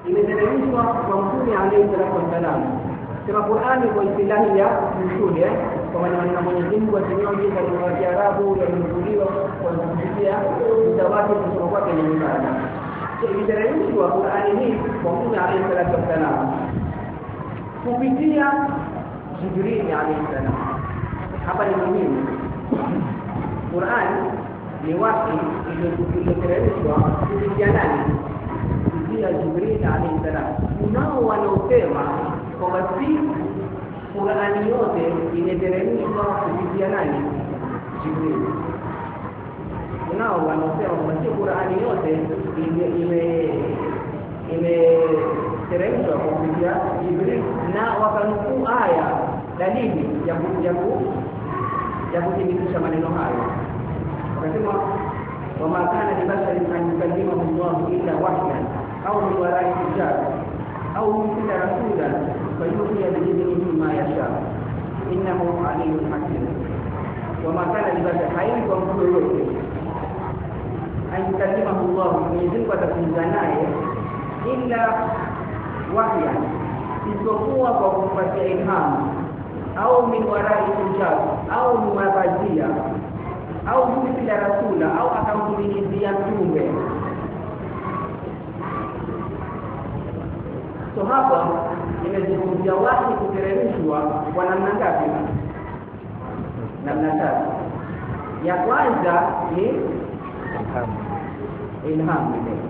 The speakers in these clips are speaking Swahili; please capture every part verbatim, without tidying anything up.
imeteremshwa kwa Mtume alayhi salatu wasallam. Sema Qur'ani kwa istilahi ya mtume eh kwa maana ya Mwenyezi Mungu asinyoje kwa lugha ya Kiarabu yalinukuliwa kwa kupitia mtawati kutoka kwake ni ibada. Imeteremshwa Qur'ani hii kwa Mtume alayhi salatu wasallam kupitia Jibril alayhi salam. Hapa ni muhimu. Qur'an ni wahi iliyoteremshwa kupitia nani? Kupitia Jibril alayhi salam. Kunao wanaosema kwamba si Qur'ani yote imeteremshwa kupitia nani? Jibril. Kunao wanaosema kwamba si Qur'ani yote ime ime teremshwa kupitia Jibril na wakanukuu aya dalili ya ya ya kuthibitisha maneno hayo. Wakasema wama kana libasharin an yukallimahu Allah illa wahyan au min wara'i hijab au yursila rasulan fayuhiya bi'idhnihi ma yasha innahu aliyyun hakim. Wama kana libasharin hayy kwa mtu yote an yukallimahu Allah, Mwenyezi Mungu atazungumza naye illa wahyan, isipokuwa kwa kumpatia ilham au min warai hijab au mabazia au yursila rasula au akamtumilizia mtume. So hapa imezungumzia wahi kuteremshwa kwa namna ngapi? Namna tatu. Ya kwanza ni ilham. Ilham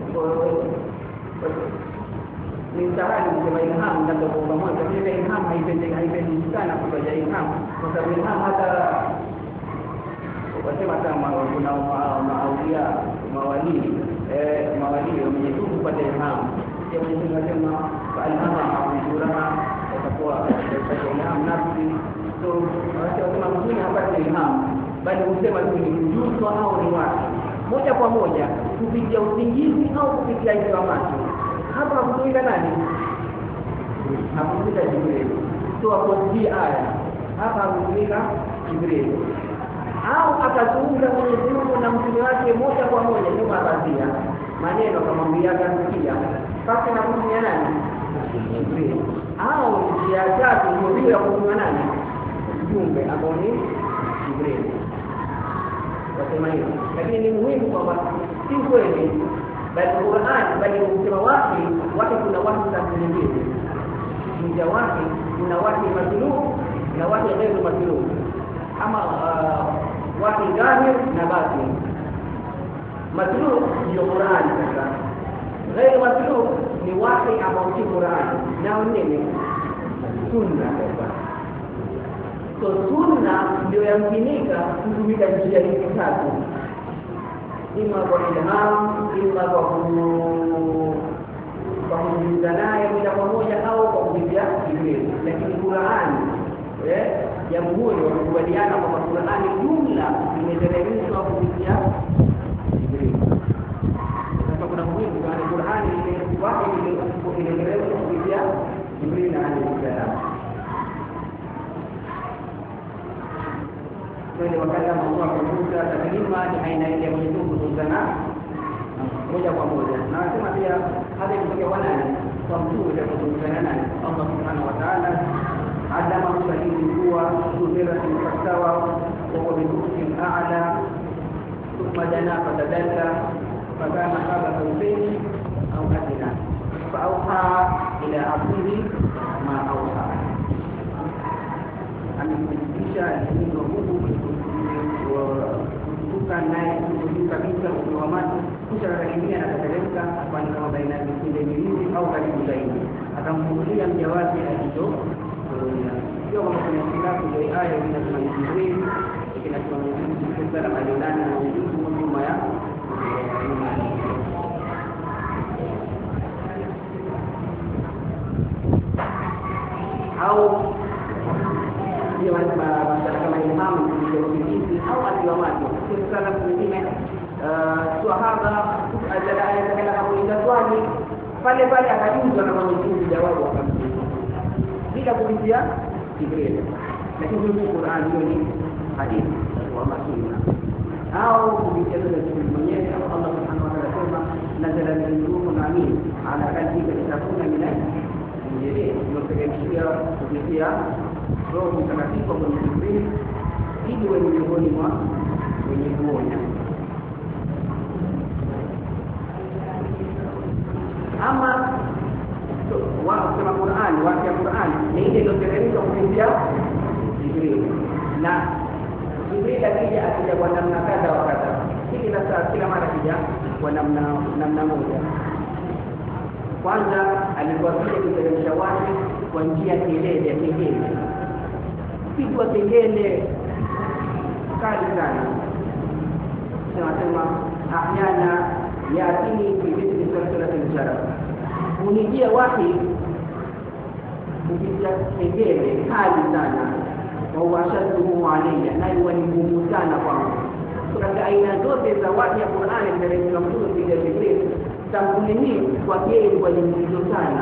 ni sahali kusema ilham ndio kwa pamoja. Ile ilham haipendi haipendi sana kutaja ilham kwa sababu ilham hata wasema kama kuna maaulia mawali eh mawali wamenyetubu kupata ilham. Dia menyentuh alhama al-qur'an atakuwa kupata ilham nafsi. So wanasema mtume hapati ilham bali husema tu ni mjuzo au ni watu moja kwa moja kupitia usingizi au kupitia hizo macho. Hapa kutoka nani? Hakutoka Jibril. So hapo hii aya. Hapa kutoka Jibril. Au akazungumza Mwenyezi Mungu na mtume wake moja kwa moja nyuma bazia. Maneno akamwambia kusikia. Paka na kutumia nani? Jibril. Au njia tatu ndio ya kutumia nani? Jumbe ambao ni Jibril. Wasema hiyo. Lakini ni muhimu kwamba si kweli bali Qur'an bali ukisema wahi wahi kuna wahi tafsiri mbili. Mmoja wahi kuna wahi matluu na wahi ghairu matluu. Ama uh, wahi dhahir na batin. Matluu ndio Qur'an sasa. Ghairu matluu ni wahi ambao si Qur'an. Na nini? Sunna sasa. So sunna ndio yamkinika kutumika njia hizi tatu. Ima kwa ilham, ima kwa kwa kuzungumza naye moja kwa moja au kwa kupitia Jibril. Lakini Qur'an eh jamhuri wakubaliana kwamba Qur'an jumla imeteremshwa kupitia Jibril. Sasa kuna muhimu kwa Qur'an ile wapi ile imeteremshwa kupitia Jibril na alayhi salam. Kwa wakati Allah kufunza taklima ni aina ile ya Mwenyezi Mungu kuzungana moja kwa moja. Na anasema pia hata ikitokea wanani kwa mtu ile kuzungana naye Allah Subhanahu wa Ta'ala adama msalimu kuwa subira sawa wa biduki a'la thumma dana fatadalla fakana qaba kawfaini au adina fa auha ila abdihi ma auha. Amethibitisha ni Mungu kutuka naye kutuka kabisa kwa macho kisha akaingia na akateremka kwani kama baina ya vipinde viwili au karibu zaidi akamfungulia mja wake alicho sio kama kuna khilafu ya aya inasema Jibril kinasema Mwenyezi Mungu alionana na Mwenyezi Mungu nyuma ya au ndio wanasema kama imamu kujidhibiti au aliwamaji sana mwingine swahaba atakayetaka kuuliza swali pale pale akajuza na Mwenyezi Mungu jawabu akamjibu bila kupitia Jibril. Lakini hii Qur'an hiyo ni hadithi wa sunna au kupitia Jibril mwenyewe Allah Subhanahu wa Ta'ala nazala min amin ala qalbika litakuna min al-munzirin, tumeteremshia kupitia Roho Mtakatifu kwa Jibril ili wewe miongoni mwa wenye kuonya. Ama wa kusema Qur'an, waki ya Qur'an ni ile iliyoteremshwa kupitia Jibril, na Jibril akija akija kwa namna kadha wa kadha, kila saa kila mara kija kwa namna namna moja. Kwanza alikuwa pia kuteremsha wahi kwa njia ya kelele ya kengele, pigwa kengele kali sana. Tunasema ahyana yatini fi mithli salsalatil jarab, unijia wahi kupitia kengele kali sana, wa washadduhu alayya, na iwa ni ngumu sana kwangu. Kuna aina zote za wahi ya Qur'ani zinazotoka kutoka kwa Jibril, tambuni hii kwa yeye kwa nyingizo sana.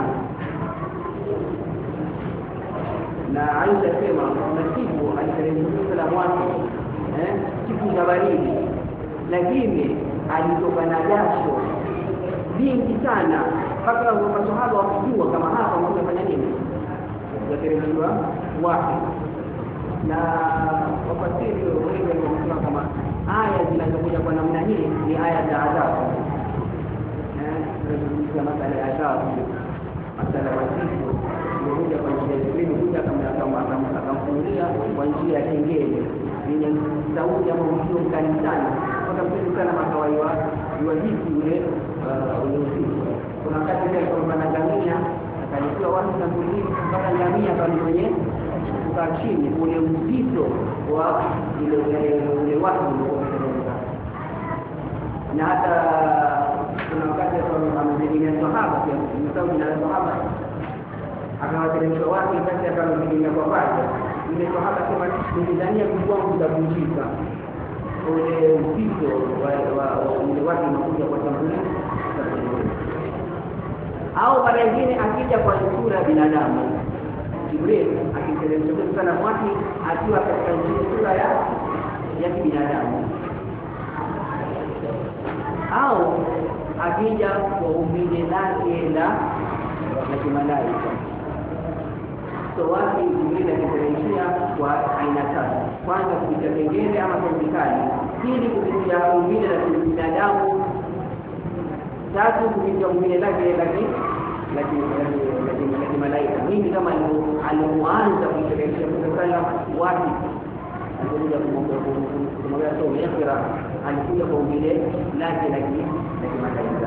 Na Aisha sema nasibu aliteremshwa salamu wake eh siku za baridi, lakini alitoka na jasho vingi sana mpaka maswahaba wakijua kama hapa mtafanya nini, yateremshwa wahi. Na wafasiri wengi wanasema kama aya zinazokuja kwa namna hii ni aya za adhabu, eh kama kale adhabu masala wasifu kuja kwa njia ya Jibril, kuja kama kama akamfungulia kwa njia ya kengele yenye sauti ya mwisho kali sana, wakampiga sana makawaiwa yuwajibu ule ule usiku. Kuna wakati ile kwa ngamia akalikuwa watu na kulini mpaka ngamia kama mwenye kukaa chini, ule uzito wa ile ule watu uliokuwa. Na hata kuna wakati kwa amejengea sahaba pia mtao na sahaba akawateremsha wake kati akampigia kwa paja ile sahaba kama nilidhania kwangu kutavunjika ule uzito wa ule wake unakuja kwa tambuli. Au mara nyingine akija kwa sura ya binadamu, Jibril akiteremsha sana wake akiwa katika sura ya ya binadamu, au akija kwa umbile lake la la kimalaika. So wake Jibril akiteremshia kwa aina tatu: kwanza kupitia kengele ama kondikali, pili kupitia umbile la binadamu, tatu kupitia umbile lake la lakini lakini malaika. Mimi kama alimuanza kuiteremshia kwa wake alikuja kumwambia somo yakira, alikuja kwa umbile lake lakini lakini malaika.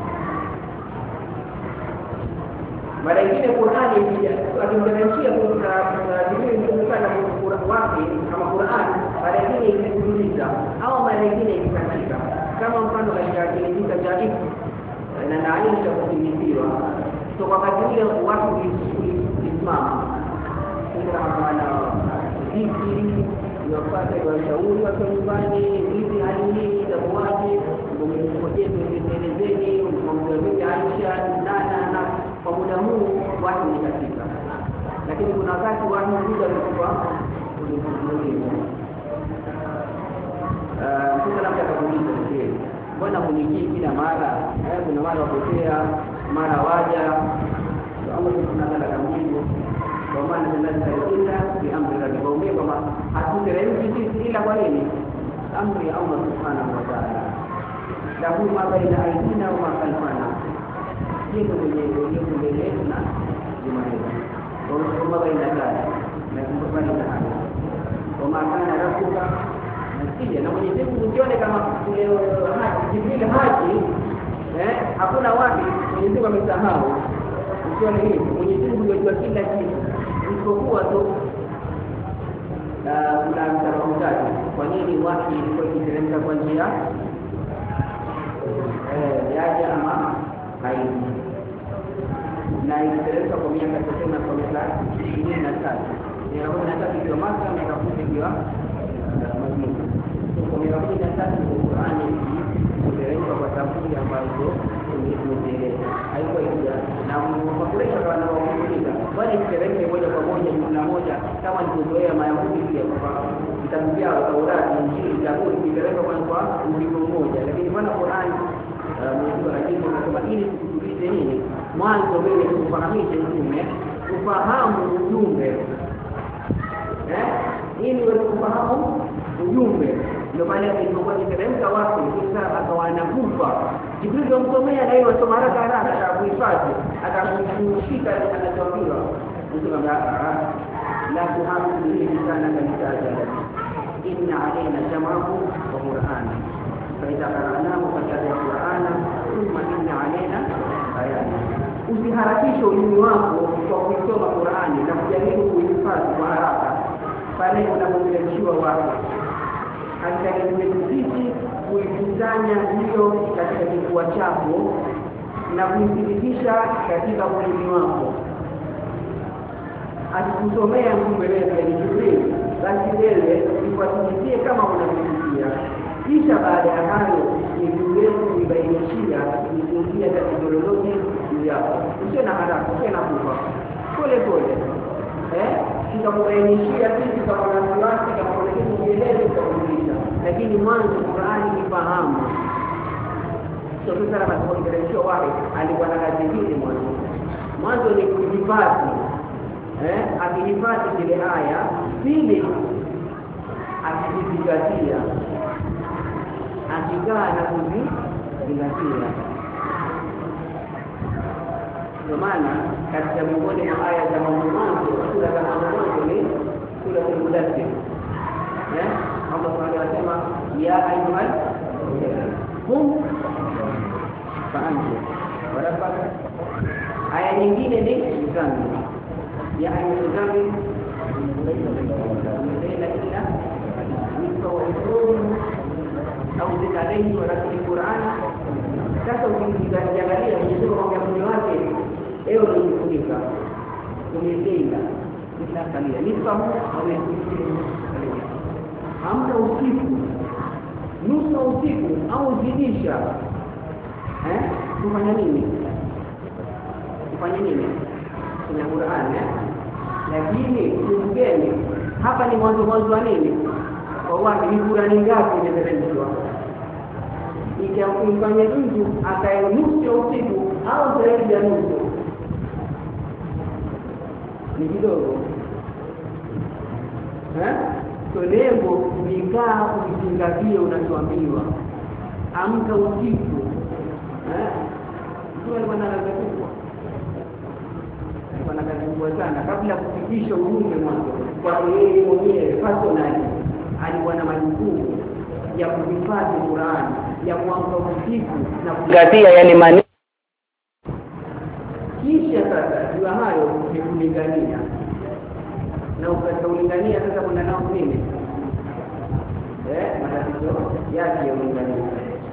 Mara nyingine Qur'ani pia akimteremshia kwa Jibril kutokana na Qur'an wake kama Qur'an, mara nyingine inakuuliza au mara nyingine inakatika, kama mfano katika kile cha Jaif na Aisha kutimizwa. So wakati ule watu walisimama kama wana dhikri wapate washauri watu nyumbani, hivi hali hii itakuwaje, mmoja tuelezeni mmoja Aisha nana na kwa muda huu watu ni katika. Lakini kuna wakati watu huja kwa kulimuliza ah kuna labda kuuliza kweli, mbona kunijii kila mara, eh kuna mara wapotea mara waja. Allah subhanahu wa ta'ala mjibu kwa maana tunazungumza bi amri rabbil alamin, kama hatuteremki sisi ila kwa nini amri ya Allah subhanahu wa ta'ala, lahu ma baina aydina wa ma khalfana, yeye mwenyewe ndiye mbele na nyuma yetu. Kwa ma baina dada na kumbali na haya kwa maana rabuka nasije na Mwenyezi Mungu ukione kama leo haji Jibril haji eh hakuna wapi Mwenyezi Mungu amesahau. Ukione hivi Mwenyezi Mungu anajua kila kitu isipokuwa tu na kuna mtazamo tatu. Kwa nini wahi ilikuwa ikiteremka kwa njia eh yaja ama haiji, na ikiteremka kwa miaka tuseme kwa miaka ishirini na tatu ni hapo na tatu kwa Maka na kafuti kwa Madina. Kwa miaka ishirini na tatu Qur'ani iliteremka kwa tafsiri ambazo tumeeleza haiko hija na mfakurisha kwa na wakuuliza bali ikiteremka moja kwa moja na moja kama nilivyozoea Mayahudi pia kwa kitabu chao Taurati, Injili, Zaburi ikiteremka kwa kwa mlimo mmoja, lakini bwana Qur'ani Mungu anajibu anasema ili tukutulize nini mwanzo wewe kufahamisha mtume ufahamu ujumbe eh ili wewe kufahamu ujumbe ndio maana ilipokuwa ikiteremka watu sasa akawa anakufa Jibril msomea na yeye wasoma haraka haraka akakuhifadhi akakushika anachoambiwa ndio la tuhamu bihi sana kabisa ajala inna alaina jama'u wa qur'ana fa idha qara'nahu fattabi' qur'ana thumma inna alaina bayana usiharakishe ulimi wako kwa kusoma Qur'ani na kujaribu kuhifadhi kwa haraka pale unapoteremshiwa watu atakayekusihi kuikusanya hiyo katika kifua chako na kuithibitisha katika ulimi wako akikusomea mtume wewe ni Jibril basi wewe ufuatilie kama unavyosikia kisha baada ya hayo ni wewe kuibainishia kuingia katika lolote yako usiwe na haraka usiwe na kufa pole pole eh tutakubainishia sisi kama wasiwasi kama kuna kitu kieleze tutakuuliza lakini mwanzo Qur'ani ifahamu sio sana kama tunaongelea wapi alikuwa na kazi hii mwanzo mwanzo ni kuhifadhi eh akihifadhi zile aya pili akizizingatia akikaa na kuzizingatia kwa maana katika miongoni mwa aya za mwanzo sura za mwanzo ni sura ya Mudaththir eh Allah Subhanahu wa ta'ala ya ayyuhal hum fa'antu wa rabbaka aya nyingine ni mzani ya ayyuhal mzani layla illa nisfa wa isrun au zid alayhi wa rattil qur'ana sasa ukiangalia Mwenyezi Mungu kwa mtume wake leo unajifunika umejenga nitaangalia nifahamu au amka usiku nusu usiku au zidisha eh kufanya nini kufanya nini kwenye Qur'an eh lakini kumbeni hapa ni mwanzo mwanzo wa nini kwa wapi ni Qur'ani ngapi imeteremshwa ikiamfanya mtu akae nusu usiku au zaidi ya nusu ni kidogo eh so lengo ni kaa ukizingatia unachoambiwa amka usiku eh sio alikuwa na kazi kubwa alikuwa na kazi kubwa sana kabla kufikisha ujumbe mwanzo kwa yeye mwenyewe personally alikuwa na majukumu ya kuhifadhi Qur'an ya kuamka usiku na kuzingatia yale maneno kisha sasa jua hayo ni kulingania na ukaulingania sasa kuna nao nini eh matatizo yake ya ulingania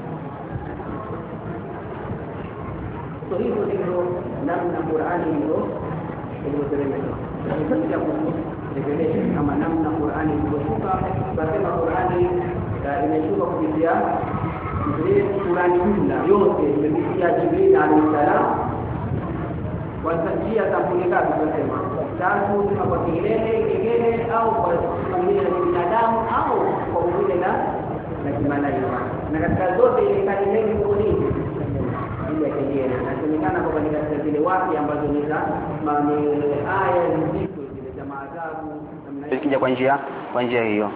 so hivyo ndivyo namna Qur'ani ndio ilivyoteremshwa ndio kurejelea kama namna Qur'ani ilivyotoka basema Qur'ani imeshuka kupitia Jibril Qur'ani jumla yote imepitia Jibril alayhi salam kwa njia za kulinga tunasema tatu kama kwa kilele kigele au kwa kutumia binadamu au kwa kutumia na na kimalaika na katika zote ile kalileni kuni ile kigele na kulingana kwa katika zile wapi ambazo ni za aya nzito zile za maajabu ikija kwa njia kwa njia hiyo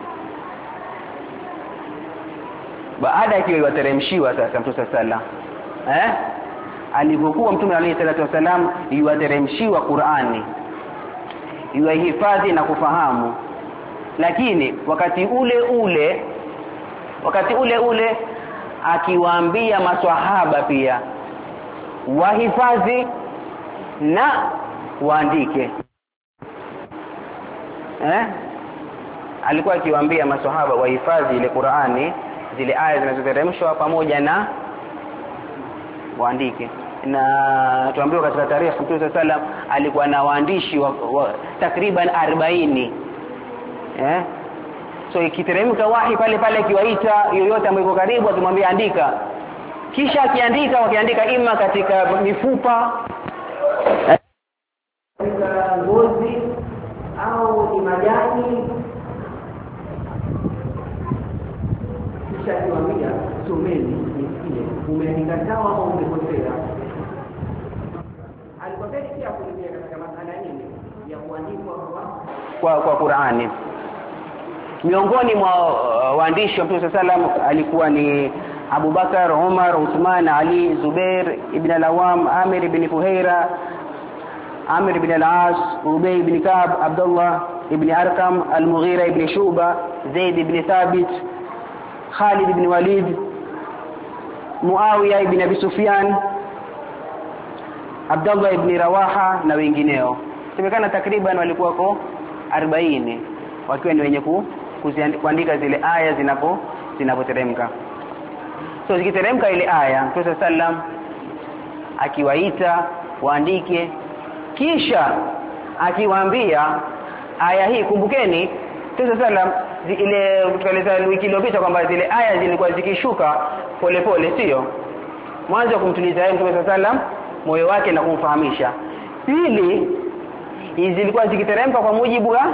baada ya hiyo yateremshiwa sasa Mtume sala eh alipokuwa Mtume alayhi salatu wasalam yuateremshiwa Qur'ani yuhifadhi na kufahamu lakini wakati ule ule wakati ule ule akiwaambia maswahaba pia wahifadhi na waandike eh alikuwa akiwaambia maswahaba wahifadhi ile Qur'ani zile aya zinazoteremshwa pamoja na waandike na tuambiwa katika tarehe Mtume sallam alikuwa na waandishi wa, wa takriban arobaini eh so ikiteremka wahi pale pale kiwaita yoyote ambaye yuko karibu akimwambia andika kisha akiandika wakiandika ima katika mifupa katika ngozi au ni majani kisha akiwaambia someni nisikie umeandika sawa pia kuingia katika masala nini ya kuandikwa kwa kwa Qur'ani. Miongoni mwa uh, waandishi wa Mtume sallam alikuwa ni Abu Bakar, Umar, Uthman, Ali, Zubair ibn al-Awam, Amir ibn Fuhaira, Amir ibn al-As, Ubay ibn Ka'b, Abdullah ibn Arqam, Al-Mughira ibn Shuba, Zaid ibn Thabit, Khalid ibn Walid, Muawiya ibn Abi Sufyan, Abdullah ibn Rawaha na wengineo. Semekana takriban walikuwa kwa arobaini wakiwa ni wenye kuandika zile aya zinapo zinapoteremka. So zikiteremka ile aya, Mtume sallam akiwaita waandike, kisha akiwaambia aya hii, kumbukeni Mtume sallam ile tukaeleza wiki iliyopita kwamba zile aya zilikuwa zikishuka polepole, sio mwanzo kumtuliza yeye Mtume sallam moyo wake na kumfahamisha. Pili, hizi zilikuwa zikiteremka kwa mujibu wa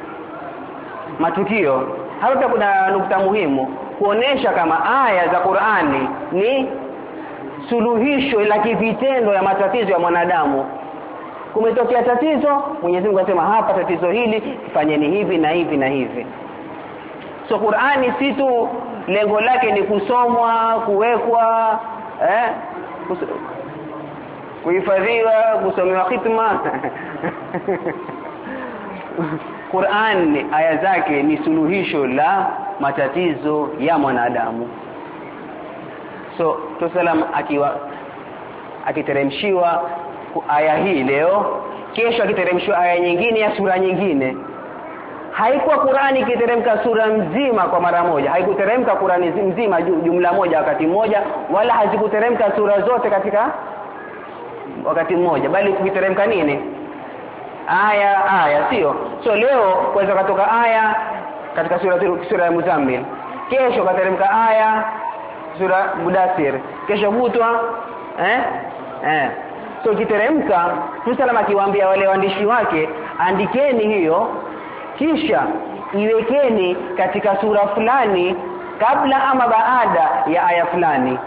matukio. Hapa kuna nukta muhimu kuonesha kama aya za Qur'ani ni suluhisho la kivitendo ya matatizo ya mwanadamu. Kumetokea tatizo, Mwenyezi Mungu anasema hapa tatizo hili fanyeni hivi na hivi na hivi. So Qur'ani si tu lengo lake ni kusomwa, kuwekwa, eh kuhifadhiwa, kusomewa khitma. Qur'an aya zake ni suluhisho la matatizo ya mwanadamu. So tusalam akiwa akiteremshiwa aya hii leo, kesho akiteremshiwa aya nyingine ya sura nyingine. Haikuwa Qur'ani ikiteremka sura mzima kwa mara moja, haikuteremka Qur'ani mzima jumla moja wakati mmoja, wala hazikuteremka sura zote katika wakati mmoja, bali kuteremka nini? Aya aya, sio? So leo kwanza katoka aya katika sura sura ya Muzammil, kesho kateremka aya sura Mudaththir, kesho kutwa eh eh so kiteremka. Tusalama akiwaambia wale waandishi wake, andikeni hiyo, kisha iwekeni katika sura fulani kabla ama baada ya aya fulani.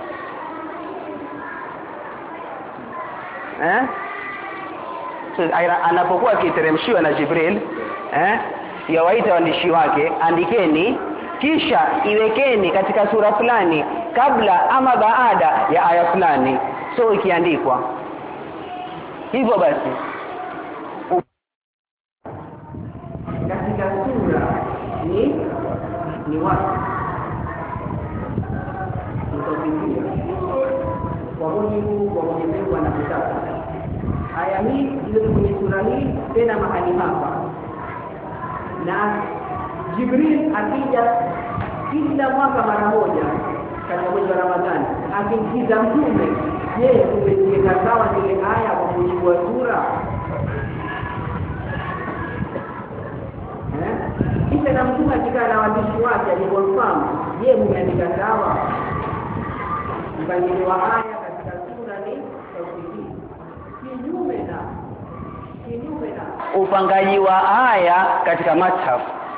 Eh so anapokuwa akiteremshiwa na Jibril, eh yawaita waandishi wake, andikeni kisha iwekeni katika sura fulani kabla ama baada ya aya fulani. So ikiandikwa hivyo basi katika sura ni ni wapi utafikia kwa mujibu wa Mwenyezi Mungu anataka aya hii ile kwenye sura hii tena mahali hapa. Na Jibril akija kila mwaka mara moja katika mwezi wa Ramadhani akimkiza mtume, je, umeziweka sawa zile aya kwa mujibu wa sura? Eh? Kisha na mtume akikaa na waandishi wake alikonfirm, je, umeandika sawa? Mpangilio wa aya katika sura ni tauhid. Kinyume na kinyume na upangaji wa aya katika mushaf.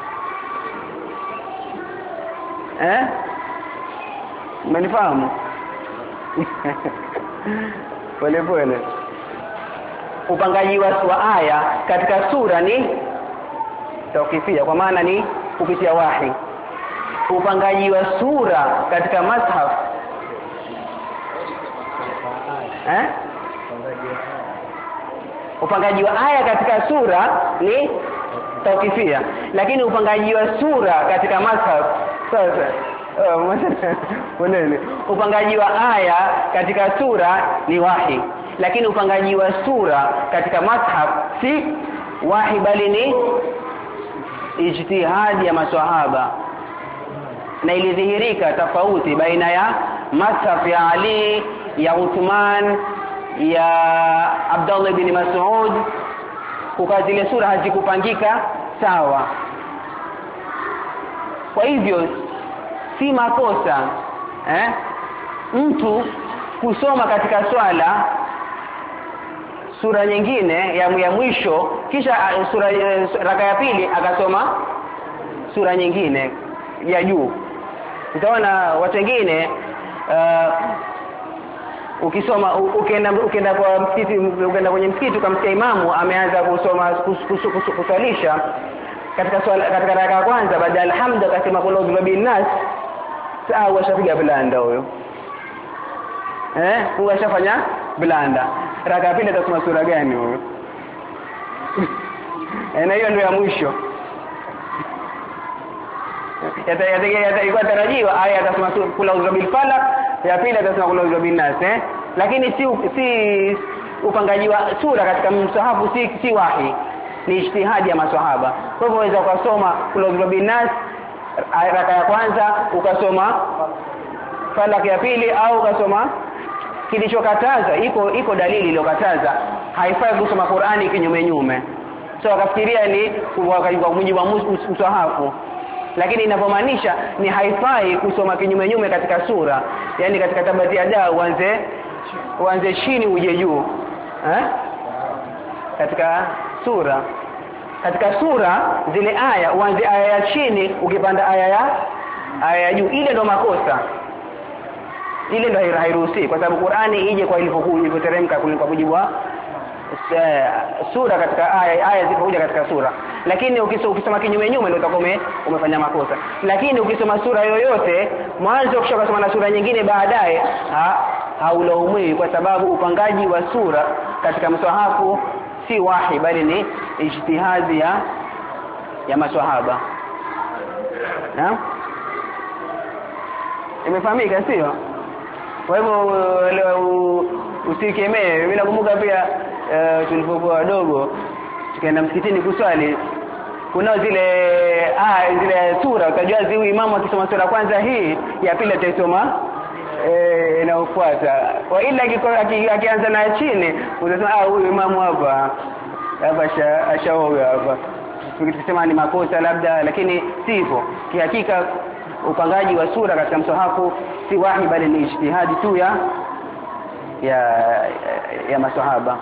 Eh? Umenifahamu? Pole pole. Upangaji wa aya katika sura ni tawqifia, kwa maana ni kupitia wahi. Upangaji wa sura katika mushaf eh? Upangaji wa aya katika sura ni tawqifia, lakini upangaji wa sura katika mushaf sasa Woneni, upangaji wa aya katika sura ni wahi, lakini upangaji wa sura katika mushaf si wahi bali ni ijtihadi ya maswahaba. Na ilidhihirika tofauti baina ya mushaf ya Ali, ya Uthman, ya Abdullah ibn Mas'ud, kwa zile sura hazikupangika sawa. Kwa hivyo si makosa eh mtu kusoma katika swala sura nyingine ya, ya mwisho, kisha sura raka ya pili akasoma sura nyingine ya juu. Utaona watu wengine uh, ukisoma ukienda ukienda kwa msikiti, ukienda kwenye msikiti ukamsikia imamu ameanza kusoma kuswalisha katika swala, katika raka ya kwanza baada ya alhamdu akasema kula udhu bin nas, saa washapiga blanda huyo. Eh, huwa ashafanya blanda. Raka ya pili atasoma sura gani huyo? Na hiyo ndio ya mwisho. Yatakuwa tarajiwa aya atasoma kula udhu bil falaq, ya pili atasoma kula udhu bin nas, eh? Lakini si si upangaji wa sura katika msahafu si si wahi, ni ijtihadi ya maswahaba. Kwa hivyo waweza kusoma kula udhu bin nas raka ya kwanza, ukasoma falaq ya pili, au ukasoma kilichokataza. Iko iko dalili iliyokataza haifai kusoma Qur'ani kinyume nyume, so akafikiria ni kwa mujibu wa msahafu, lakini inapomaanisha ni haifai kusoma kinyume nyume katika sura, yani katika tabati ya da uanze uanze chini uje juu, eh? Katika sura katika sura zile aya uanze aya ya chini ukipanda aya ya aya ya juu, ile ndo makosa, ile ndo hairuhusi, kwa sababu Qur'ani ije kwa ilivyokuwa ilivyoteremka kwa mujibu wa sura katika aya aya zilizokuja katika sura. Lakini ukisoma ukisoma kinyume nyume ndio utakuwa umefanya makosa. Lakini ukisoma sura yoyote mwanzo kisha ukasoma na sura nyingine baadaye, ha, haulaumiwi, kwa sababu upangaji wa sura katika mswahafu si wahi, bali ni ijtihadi ya ya maswahaba. Na imefahamika, sio? Kwa hivyo usikemee. Mimi nakumbuka pia uh, tulipokuwa wadogo tukaenda msikitini kuswali, kuna zile ah zile sura utajua ziwi imamu akisoma sura kwanza hii, ya pili atasoma eh inayofuata, kwa ila akianza na chini utasema ah huyu imamu hapa hapa ashaoga hapa, tukisema ni makosa labda, lakini sivyo. Kihakika upangaji wa sura katika msahafu si wahi, bali ni ijtihadi tu ya ya ya maswahaba.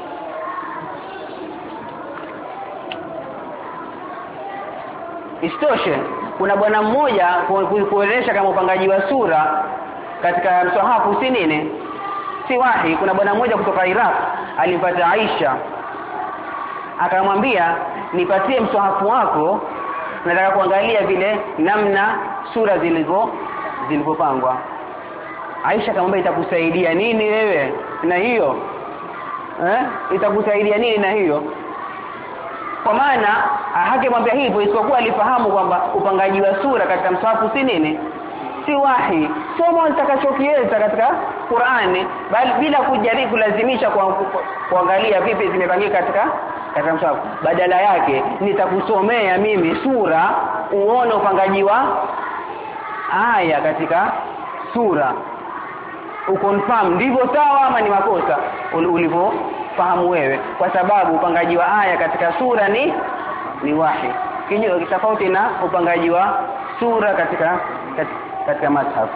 Istoshe, kuna bwana mmoja kueleza kama upangaji wa sura katika msahafu si nini, si wahi. Kuna bwana mmoja kutoka Iraq alimpata Aisha, akamwambia nipatie msahafu wako, nataka kuangalia vile namna sura zilivyo zilivyopangwa. Aisha akamwambia itakusaidia nini wewe na hiyo, eh itakusaidia nini na hiyo? Kwa maana hakimwambia hivyo isipokuwa alifahamu kwamba upangaji wa sura katika msahafu si nini, si wahi. Soma nitakachokieleza katika Qur'ani, bali bila kujaribu kulazimisha kwa kuangalia vipi zimepangika katika katika msahafu. Badala yake nitakusomea mimi sura uone upangaji wa aya katika sura, ukonfirm ndivyo sawa ama ni makosa ulivyofahamu wewe, kwa sababu upangaji wa aya katika sura ni ni wahi, kinyume tofauti na upangaji wa sura katika katika, katika mashaf.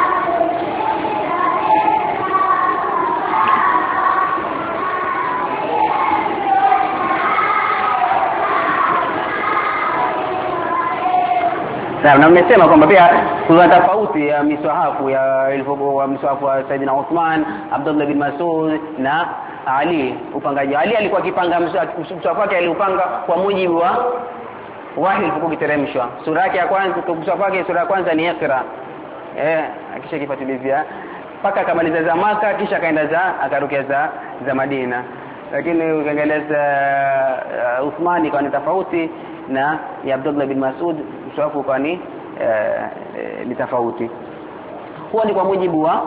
Na nimesema kwamba pia kuna tofauti ya miswahafu ya ilivyokuwa mswahafu wa Saidina Uthman, Abdullah bin Mas'ud na Ali. Upangaji Ali alikuwa akipanga mswahafu wake, aliupanga kwa mujibu wa wahi ilipokuwa kiteremshwa. Sura yake ya kwanza, mswahafu wake sura ya kwanza ni Iqra, eh akisha kipatilizia mpaka akamaliza za Maka, kisha kaenda za akarukia za za Madina. Lakini ukiangalia uh, Uthmani kwa ni tofauti na ya Abdullah bin Mas'ud, mswahafu kwa ni eh, ni tofauti. Huwa ni kwa mujibu wa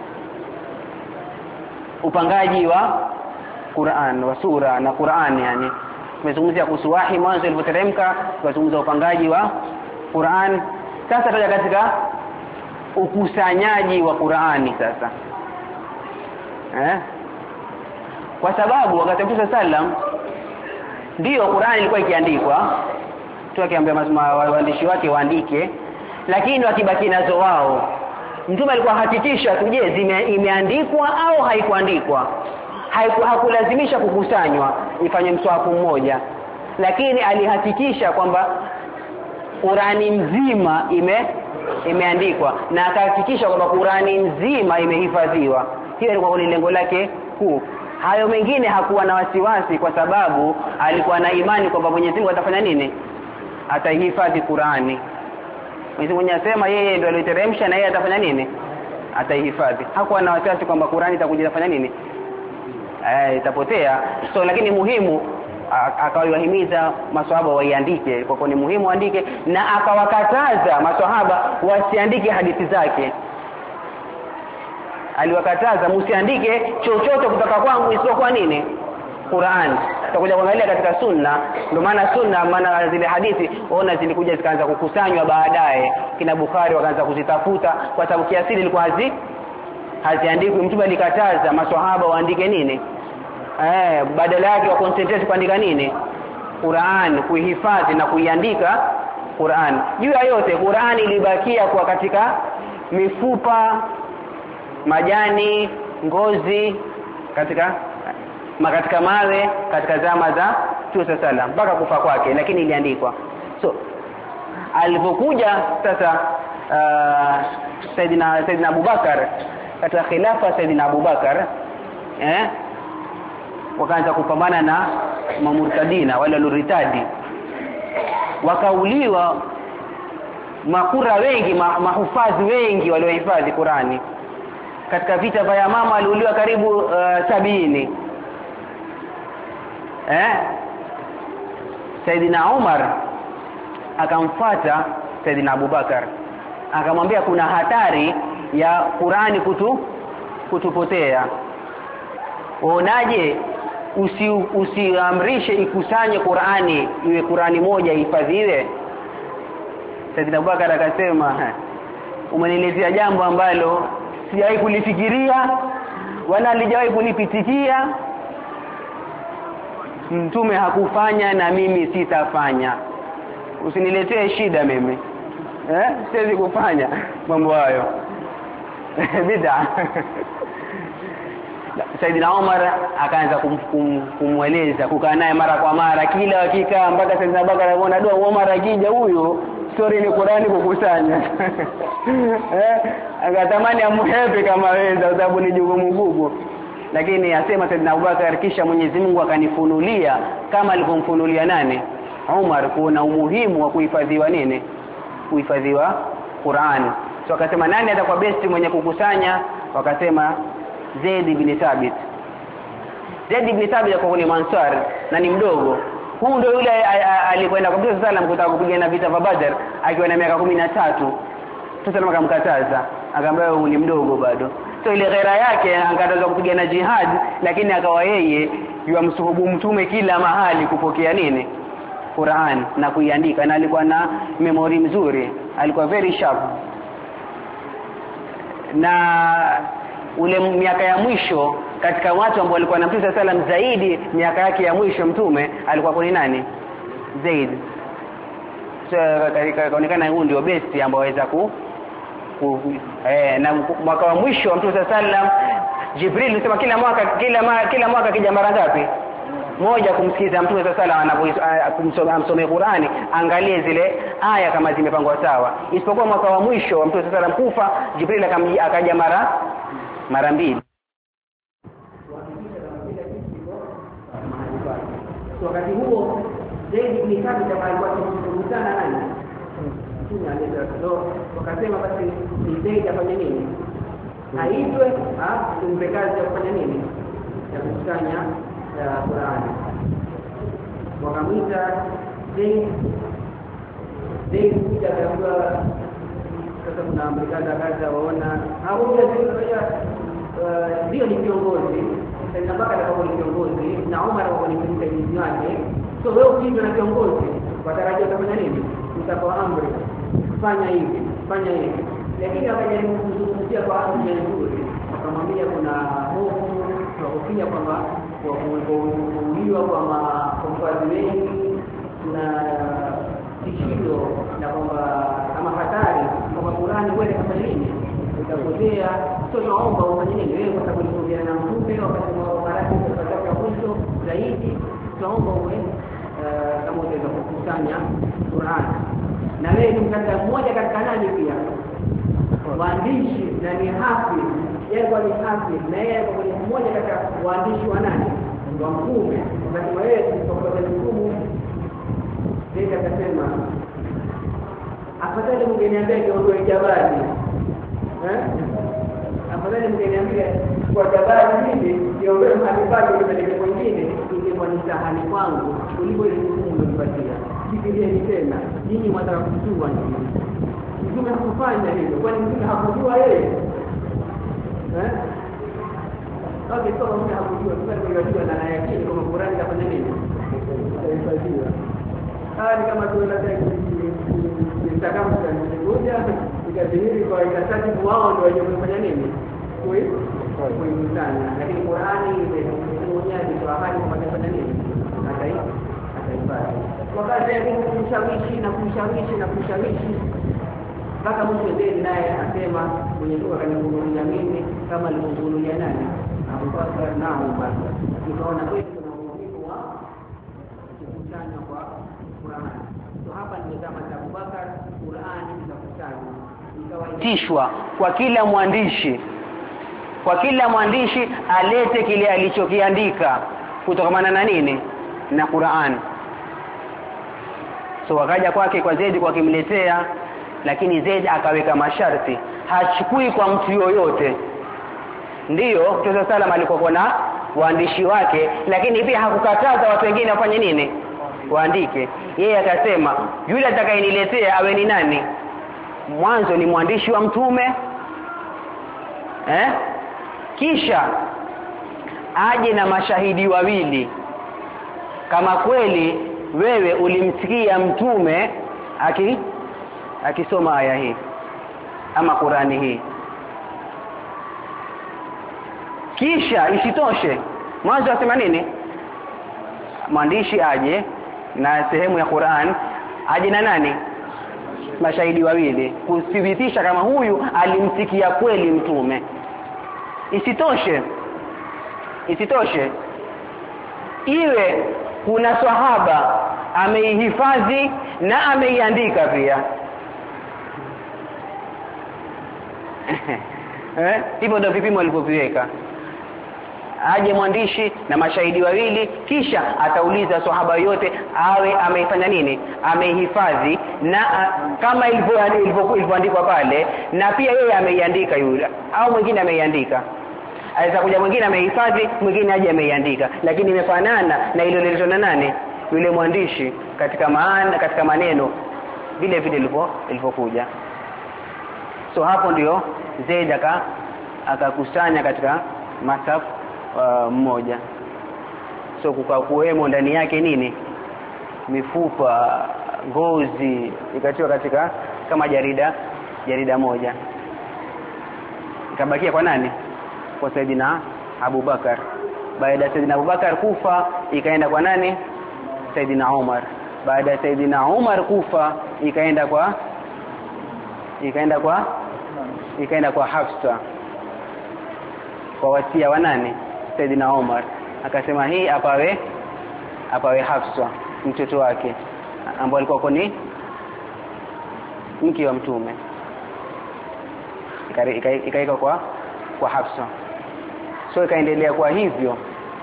upangaji wa Qur'an wa sura na Qur'an. Yani tumezungumzia kuhusu wahi mwanzo ilipoteremka, tukazungumza upangaji wa Qur'an. Sasa tutaja katika ukusanyaji wa Qur'ani sasa, eh kwa sababu wakati Mtume sallam ndio Qur'ani ilikuwa ikiandikwa, tu akiambia waandishi wake waandike, lakini wakibaki nazo wao. Mtume alikuwa hakikisha tuje imeandikwa au haikuandikwa. Hakulazimisha kukusanywa ifanye mswahafu mmoja, lakini alihakikisha kwamba Qur'ani mzima ime imeandikwa, na akahakikisha kwamba Qur'ani nzima imehifadhiwa. Hiyo ilikuwa ni lengo lake kuu. Hayo mengine hakuwa na wasiwasi kwa sababu alikuwa na imani kwamba Mwenyezi Mungu atafanya nini? Atahifadhi Qur'ani. Mwenyezi Mungu anasema yeye ndiye aliyoteremsha na yeye atafanya nini? Ataihifadhi. Hakuwa na wasiwasi kwamba Qur'ani itakuja kufanya nini? Eh, itapotea. So lakini muhimu akawahimiza maswahaba waiandike, kwa kuwa ni muhimu andike, na akawakataza maswahaba wasiandike hadithi zake. Aliwakataza msiandike chochote kutoka kwangu isipokuwa nini? Qur'an. Tutakuja kuangalia katika sunna. Ndio maana sunna, maana zile hadithi waona zilikuja zikaanza kukusanywa baadaye, kina Bukhari wakaanza kuzitafuta kwa sababu kiasili ilikuwa hazi haziandikwi. Mtume alikataza maswahaba waandike nini? Eh, badala yake wa concentrate kuandika nini? Qur'an, kuihifadhi na kuiandika Qur'an. Juu ya yote Qur'an ilibakia kwa katika mifupa, majani, ngozi, katika katika mawe katika zama za Mtume sallam mpaka kufa kwake, lakini iliandikwa. So alipokuja sasa uh, Saidina Saidina Abubakar, katika khilafa Saidina Abubakar, eh wakaanza kupambana na mamurtadina wale walioritadi, wakauliwa makura wengi, ma, mahufadhi wengi waliohifadhi Qur'ani. Katika vita vya Yamama aliuliwa karibu uh, sabini. Eh Saidina Umar akamfuata Saidina Abubakar, akamwambia kuna hatari ya Qur'ani kutu kutupotea. Uonaje usi usiamrishe ikusanye Qur'ani iwe Qur'ani moja ihifadhiwe? Saidina Abubakar akasema, umenielezea jambo ambalo sijawahi kulifikiria wala alijawahi kunipitikia. Mtume hakufanya na mimi sitafanya. Usiniletee shida mimi. Eh? Siwezi kufanya mambo hayo. Bid'a. Saidina Umar akaanza kumweleza, kukaa naye mara kwa mara, kila hakika mpaka Saidina Abubakar anaona doa Umar akija huyo story ni Qur'ani kukusanya. Eh? Akatamani amhepe kama wewe, sababu ni jukumu kubwa. Lakini asema Saidina Abubakar, kisha Mwenyezi Mungu akanifunulia kama alivyomfunulia nani? Umar, kuna umuhimu wa kuhifadhiwa nini? Kuhifadhiwa Qur'an. So akasema nani atakuwa best mwenye kukusanya? Wakasema Zaid ibn Thabit. Zaid ibn Thabit alikuwa ni Mansar na ni mdogo. Huyu ndio yule alikwenda kwa Mtume sallam kutaka kupigana vita vya Badr akiwa na miaka kumi na tatu. Mtume sallam akamkataza, akamwambia wewe ni mdogo bado. So ile ghera yake akataka kupigana jihad, lakini akawa yeye yamsuhubu Mtume kila mahali kupokea nini? Qur'an na kuiandika, na alikuwa na memory mzuri, alikuwa very sharp. Na ule miaka ya mwisho katika watu ambao walikuwa na Mtume sallam zaidi, miaka yake ya mwisho Mtume alikuwa kwa nani? Zaid. So kaonekana huyu ndio best ambao waweza ku, ku eh na mwaka wa mwisho wa Mtume sallam Jibril alisema kila mwaka kila ma, kila mwaka kija mara ngapi? Moja, kumsikiza Mtume sallam anaposoma amsome Qur'ani, angalie zile aya kama zimepangwa sawa. Isipokuwa mwaka wa mwisho wa Mtume sallam kufa, Jibril akaja mara mara mbili. So wakati huo Zaid ibn Thabit alikuwa akimkutana nani? Mtume aliyetoa. Wakasema basi ni Zaid afanye nini? Aitwe, ah, tumpe kazi ya kufanya nini? Ya kukusanya Qur'ani. Wakamwita Zaid. Zaid kuja kwa sasa kuna mbrigada kaza waona hapo pia ndio ni kiongozi. Saidina Abubakar alikuwa ni kiongozi na Umar alikuwa ni msaidizi wake. So wewe ukiwa na kiongozi watarajia utafanya nini? Utakuwa amri, fanya hivi, fanya hivi. Lakini akajaribu kuzungumzia kwa amri nzuri, akamwambia kuna hofu, tunahofia kwamba kwa kuuliwa kwa mafadhi wengi na tishio na kwamba ama hatari kwamba Qur'ani kwenda kufanya nini? Utapotea. So naomba ufanye nini wewe, kwa sababu uliongea na Mtume wakati wa baraka kwa mwisho zaidi, naomba uwe kama unaweza kukusanya Qur'an. Na wewe ni mkata mmoja katika nani pia waandishi na ni hafi yeye kwa ni hafidh na yeye kwa ni mmoja katika waandishi wa nani wa Mtume. Lakini wewe kwa jukumu ndio akasema afadhali mngeniambia niondoe jabali eh afadhali mngeniambia kwa jabali hivi niondoe mahali nipeleke kwingine ingekuwa ni sahani kwangu kuliko ile jukumu nilipatia. Fikiria tena nyinyi mwataka kujua nini Mtume hakufanya hivyo kwani Mtume hakujua yeye eh okay kama Mtume hakujua Mtume alijua na anayakini kama Qur'ani kafanya nini alifanyia hadi kama tunataka nitakamta ngoja ikadhihiri kwa ikataji wao ndio wenye kufanya nini kui kuimtana lakini Qur'ani imemwonyesha kwa hali kwa kufanya nini atai ataipata wakati yake kumshawishi na kumshawishi na kumshawishi mpaka mtu ndiye naye asema mwenye toka kanifungulia mimi kama alifungulia nani Abu Bakar na Umar tukaona kweli kuna umuhimu wa kukusanya kwa Qur'an. So hapa ni zama za Abu Bakar Qur'an ikakusanywa ikawaitishwa kwa kila mwandishi kwa kila mwandishi alete kile alichokiandika kutokana na nini na Qur'an. So wakaja kwake kwa Zaid kwa kimletea lakini Zaid akaweka masharti hachukui kwa mtu yoyote. Ndiyo Mtume sallam alikuwa na waandishi wake lakini pia hakukataza watu wengine wafanye nini waandike. Yeye akasema yule atakayeniletea awe ni nani mwanzo ni mwandishi wa Mtume eh kisha aje na mashahidi wawili kama kweli wewe ulimsikia Mtume aki akisoma aya hii ama Qur'ani hii. Kisha isitoshe mwanzo asema nini mwandishi aje na sehemu ya Qur'an aje na nani mashahidi wawili kuthibitisha kama huyu alimsikia kweli Mtume. Isitoshe isitoshe iwe kuna sahaba ameihifadhi na ameiandika pia eh hivyo ndio vipimo walivyoviweka. Aje mwandishi na mashahidi wawili kisha atauliza sahaba yote awe ameifanya nini ameihifadhi na a, kama ilivyokuwa ilivyoandikwa pale na pia yeye ameiandika yule au mwingine ameiandika. Aweza kuja mwingine amehifadhi mwingine aje ameiandika lakini imefanana na ile ililetwa na nani yule mwandishi katika maana katika maneno vile vile ilivyo ilivyokuja. So hapo ndio Zaid akakusanya katika masaf uh, mmoja. So kukakuwemo ndani yake nini mifupa ngozi ikatiwa katika kama jarida jarida moja ikabakia kwa nani kwa Saidina Abu Bakar. Baada ya Saidina Abu Bakar kufa ikaenda kwa nani Saidina Umar. Baada ya Saidina Umar kufa ikaenda kwa ikaenda kwa ikaenda kwa Hafsa kwa wasia wa nani Saidina Umar akasema hii apawe apawe Hafsa mtoto wake ambaye alikuwa ni mke wa Mtume ikaika kwa kwa Hafsa. So ikaendelea kwa hivyo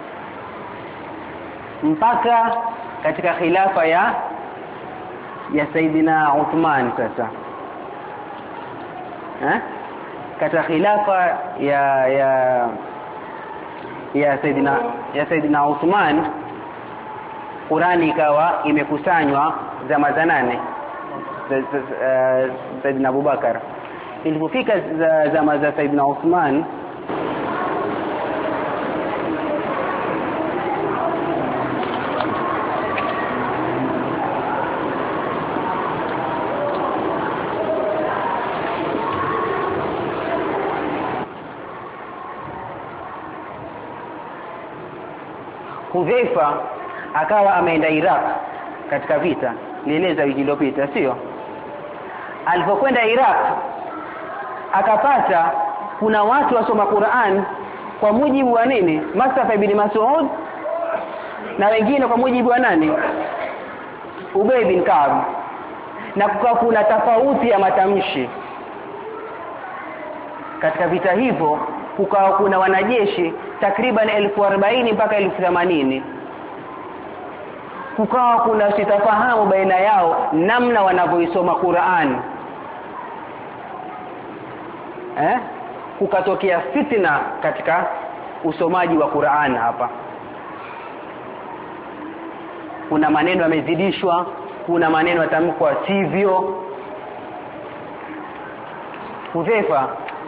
mpaka katika khilafa ya ya Saidina Uthman. Sasa eh katika khilafa ya ya ya Saidina ya Saidina Uthman Qurani ikawa imekusanywa zama za nane Saidina Abu Bakar. Ilipofika zama za Saidina Uthman Hudhaifa akawa ameenda Iraq katika vita nieleza wiki iliyopita sio. Alipokwenda Iraq akapata kuna watu wasoma Qur'an kwa mujibu wa nini Mustafa ibn Mas'ud na wengine kwa mujibu wa nani Ubay bin Ka'b na kukawa kuna tofauti ya matamshi katika vita hivyo. kukawa kuna wanajeshi takriban elfu arobaini mpaka elfu themanini. Kukawa kuna sitafahamu baina yao namna wanavyoisoma Qur'an. Eh? Kukatokea fitna katika usomaji wa Qur'an hapa. Kuna maneno yamezidishwa, kuna maneno yatamkwa sivyo. Hudhaifa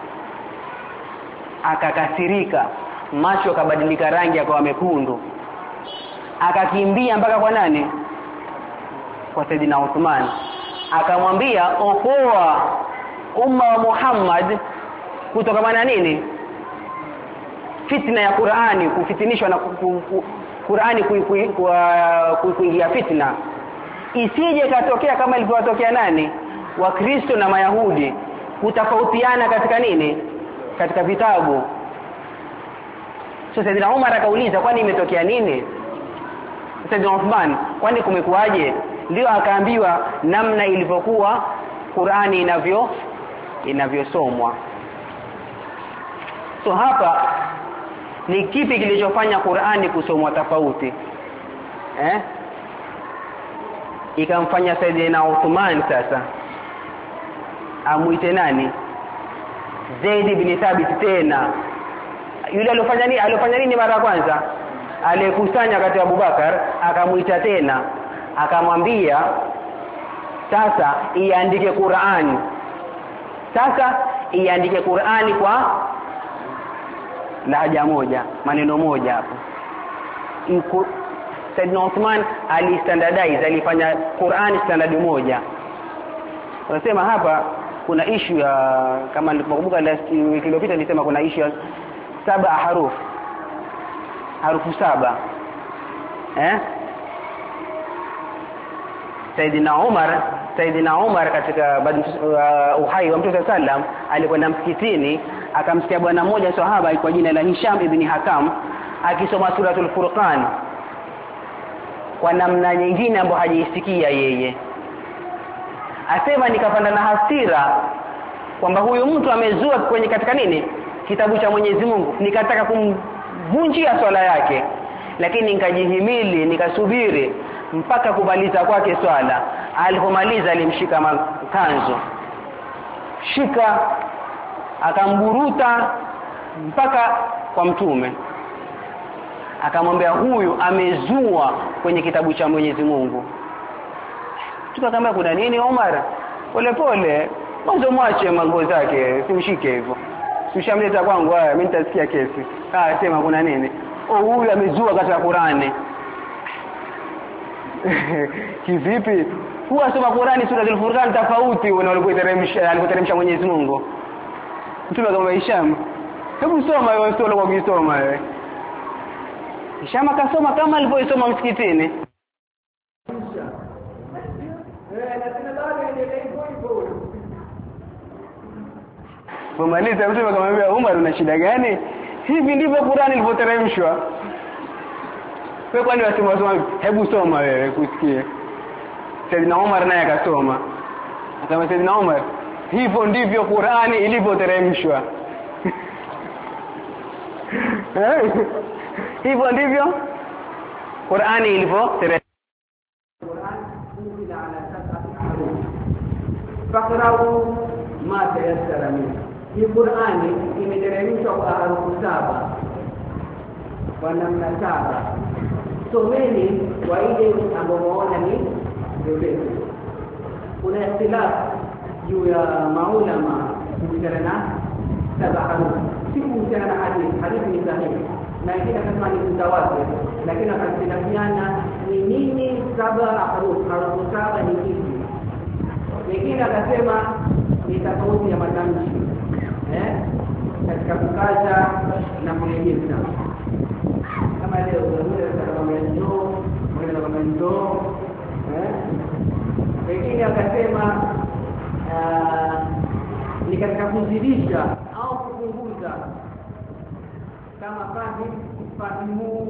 akakasirika, macho akabadilika rangi akawa mekundu. Akakimbia mpaka kwa nani? Kwa Saidina Uthman. Akamwambia, okoa umma wa Muhammad kutoka na nini? Fitna ya Qur'ani, kufitinishwa na Qur'ani kuingia fitna. Isije katokea kama ilivyotokea nani? Wakristo na Mayahudi kutofautiana katika nini? Katika vitabu. So Saidina Umar akauliza, kwani imetokea nini? Saidina Uthman, kwani kumekuaje? Ndio akaambiwa namna ilivyokuwa Qur'ani inavyo inavyosomwa. So hapa ni kipi kilichofanya Qur'ani kusomwa tofauti? Eh? Ikamfanya Saidina Uthman sasa amuite nani? Zaid ibn Thabit tena. Yule alofanya nini? Alofanya nini mara ya kwanza? Aliyekusanya kati ya Abubakar, akamuita tena, akamwambia sasa iandike Qur'ani. Sasa iandike Qur'ani kwa lahaja moja, maneno moja hapo. Iko Saidina Uthman alistandardize, alifanya Qur'ani standard moja. Wanasema hapa kuna issue ya, kama nilikumbuka last wiki iliyopita nilisema kuna issue ya saba harufu. Harufu saba. Eh? Saidina Umar, Saidina Umar katika uh, uhai wa Mtume sallam alikwenda msikitini, akamsikia bwana mmoja sahaba kwa jina la Hisham ibn Hakam akisoma suratul Furqan kwa namna nyingine ambayo hajiisikia yeye. Asema nikapanda na hasira kwamba huyu mtu amezua kwenye katika nini? Kitabu cha Mwenyezi Mungu. Nikataka kumvunjia swala yake, lakini nikajihimili, nikasubiri mpaka kumaliza kwake swala. Alipomaliza alimshika kanzu, shika akamburuta mpaka kwa Mtume, akamwambia huyu amezua kwenye kitabu cha Mwenyezi Mungu. Tukakamwambia kuna nini Omar? Pole pole, mwanzo mwache mango zake, simshike hivyo. Ushamleta kwangu, haya mimi nitasikia kesi. Ah, sema kuna nini? Oh, huyu amezua katika Qur'ani. Kivipi? Huwa soma Qur'ani sura al-Furqan tofauti unalikoteremsha alikoteremsha Mwenyezi Mungu. Mtume kama Hisham, hebu soma wewe sura kwa kusoma wewe. Hisham akasoma kama alivyosoma msikitini. Eh, na tena bado ile hivyo hivyo. Pomaliza Mtume akamwambia Umar, una shida gani? Hivi ndivyo Qur'ani ilivyoteremshwa. Wewe kwani wasema soma, hebu soma wewe kusikie. Saidina Umar naye akasoma. Akasema Saidina Umar, hivyo ndivyo Qur'ani ilivyoteremshwa. Hivyo ndivyo Qur'ani ilivyoteremshwa. Qur'an unzila ala sab'ati ahruf. Faqra'u ma tayassara minhu. Hii Qur'ani imeteremshwa kwa harufu saba, kwa namna saba. Someni kwa ile ambayo muona ni ndio. Kuna ikhtilafu juu ya maulama kuhusiana na saba harufu. Si kuhusiana na hadithi, hadithi ni sahihi na ingine kama ni mtawatir, lakini wakati ni nini saba harufu, harufu saba ni kipi? Wengine akasema ni tofauti ya matamshi, eh, katika kukaza na kurejesha. Kama leo unaweza kama ndio, unaweza kama ndio, eh. Wengine akasema ni katika kuzidisha au kupunguza, kama fahim, fahimu.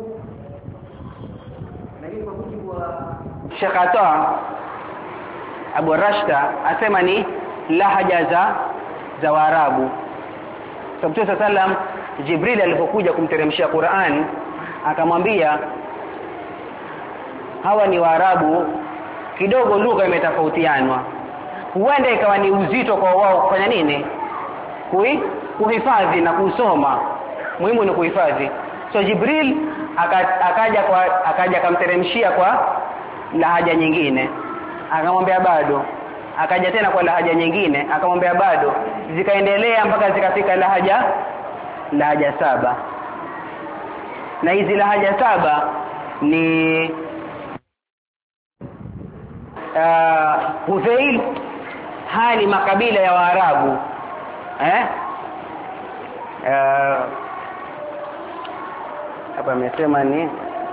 Lakini kwa mujibu wa Sheikh Ata Abu Rashta asema ni lahaja za za Waarabu. Mtume sallam Jibril alipokuja kumteremshia Qur'an akamwambia hawa ni Waarabu, kidogo lugha imetofautiana, huenda ikawa ni uzito kwa wao kufanya nini, kui kuhifadhi na kusoma, muhimu ni kuhifadhi. So Jibril akaja kwa akaja akamteremshia kwa lahaja nyingine, akamwambia bado, akaja tena kwa lahaja nyingine, akamwambia bado, zikaendelea mpaka zikafika lahaja lahaja saba. Na hizi lahaja saba ni uh, Hudhail, hali makabila ya Waarabu eh uh, hapa amesema ni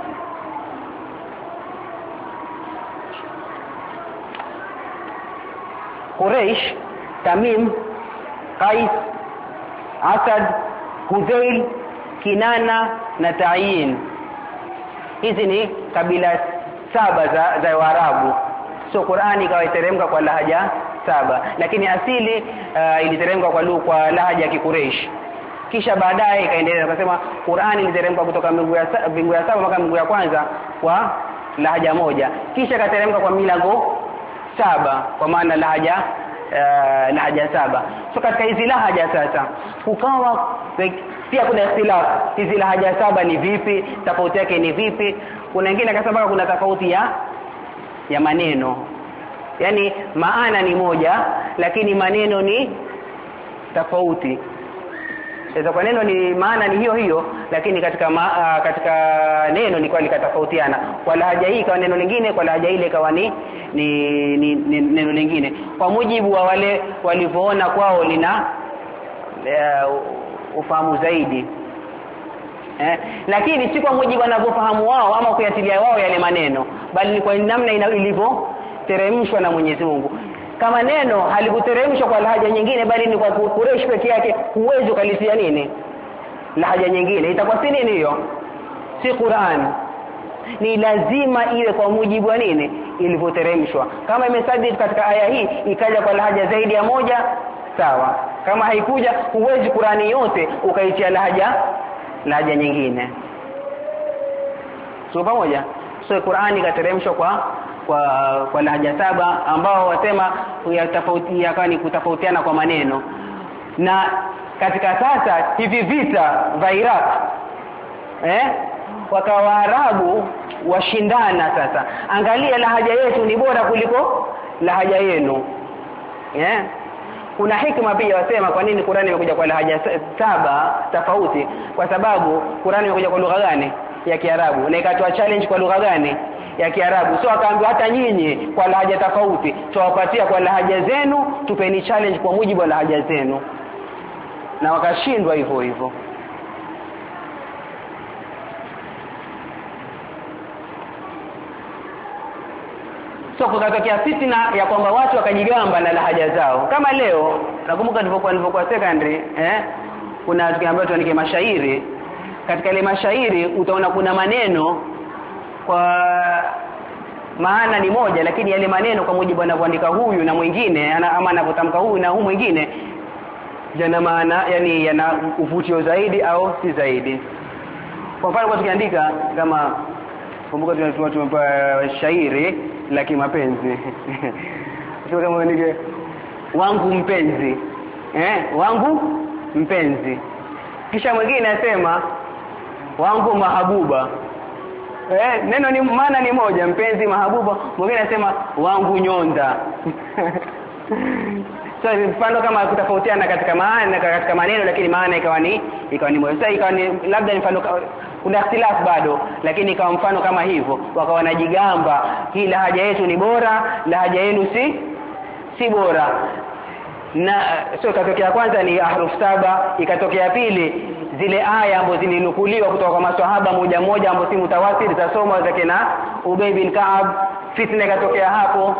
Quraysh, Tamim, Qais, Asad, Hudhail, Kinana na Tayin. Hizi ni kabila saba za, za Waarabu. So Qur'ani ikawa iteremka kwa lahaja saba, lakini asili uh, iliteremka kwa lugha kwa lahaja ya Quraysh. Kisha baadaye ikaendelea akasema Qur'ani iliteremka kutoka mbingu ya mbingu ya saba mpaka mbingu ya kwanza kwa lahaja moja, kisha ikateremka kwa milango saba kwa maana lahaja uh, lahaja saba. So katika hizi lahaja sasa kukawa pia kuna ikhtilaf, hizi lahaja saba ni vipi, tofauti yake ni vipi. Kuna wengine akasema kuna tofauti ya ya maneno, yani maana ni moja lakini maneno ni tofauti. Sasa kwa neno ni maana ni hiyo hiyo, lakini katika ma, uh, katika neno ni kwa likatofautiana. Kwa lahaja hii kwa neno lingine, kwa lahaja ile ikawa ni, ni, ni, ni neno lingine, kwa mujibu wa wale walivyoona kwao lina uh, ufahamu zaidi eh, lakini si kwa mujibu wanavyofahamu wao ama kuyatilia wao yale maneno, bali ni kwa namna ilivyo teremshwa na Mwenyezi Mungu. Kama neno halikuteremshwa kwa lahaja nyingine bali ni kwa Quraysh peke yake, huwezi ukalitia nini lahaja nyingine, itakuwa si nini hiyo, si Qur'an. Ni lazima iwe kwa mujibu wa nini ilivyoteremshwa. Kama imesadid katika aya hii ikaja kwa lahaja zaidi ya moja, sawa. Kama haikuja, huwezi Qur'ani yote ukaitia lahaja lahaja nyingine. So pamoja, so Qur'ani ikateremshwa kwa kwa kwa lahaja saba, ambao wasema tofauti yakani kutofautiana kwa maneno. Na katika sasa hivi vita vya Iraq eh wakawa Waarabu washindana sasa, angalia lahaja yetu ni bora kuliko lahaja yenu eh. Kuna hikma pia wasema kwa nini Qur'ani imekuja kwa lahaja saba tofauti, kwa sababu Qur'ani imekuja kwa lugha gani ya Kiarabu na ikatoa challenge kwa lugha gani ya Kiarabu. So akaambiwa hata nyinyi kwa lahaja tofauti tuwapatia kwa lahaja zenu, tupeni challenge kwa mujibu wa lahaja zenu, na wakashindwa hivyo hivyo. So kukatokea fitna ya kwamba watu wakajigamba na lahaja zao. Kama leo nakumbuka nilipokuwa nilipokuwa secondary eh kuna tukiambiwa tuandike mashairi. Katika ile mashairi utaona kuna maneno kwa maana ni moja, lakini yale maneno kwa mujibu anavyoandika huyu na mwingine ana, ama anavyotamka huyu na huyu mwingine yana maana, yani yana uvutio zaidi au si zaidi. Kwa mfano kwa tukiandika kama kumbuka tunatoa tumpa shairi la kimapenzi sio kama nige wangu mpenzi eh wangu mpenzi, kisha mwingine anasema wangu mahabuba eh neno ni maana ni moja, mpenzi mahabuba, mwingine anasema wangu nyonda so mfano kama kutofautiana katika maana katika maneno, lakini maana ikawa ni ikawa ni moja. Sasa ikawa ni labda ni mfano kuna ikhtilaf bado, lakini kama mfano kama hivyo wakawa wanajigamba hii lahaja yetu ni bora, lahaja yenu si si bora. Na sio ikatokea kwanza ni ahruf saba, ikatokea pili zile aya ambazo zilinukuliwa kutoka kwa maswahaba moja moja ambazo si mutawatir za soma za kina Ubay bin Ka'ab, fitna ikatokea hapo.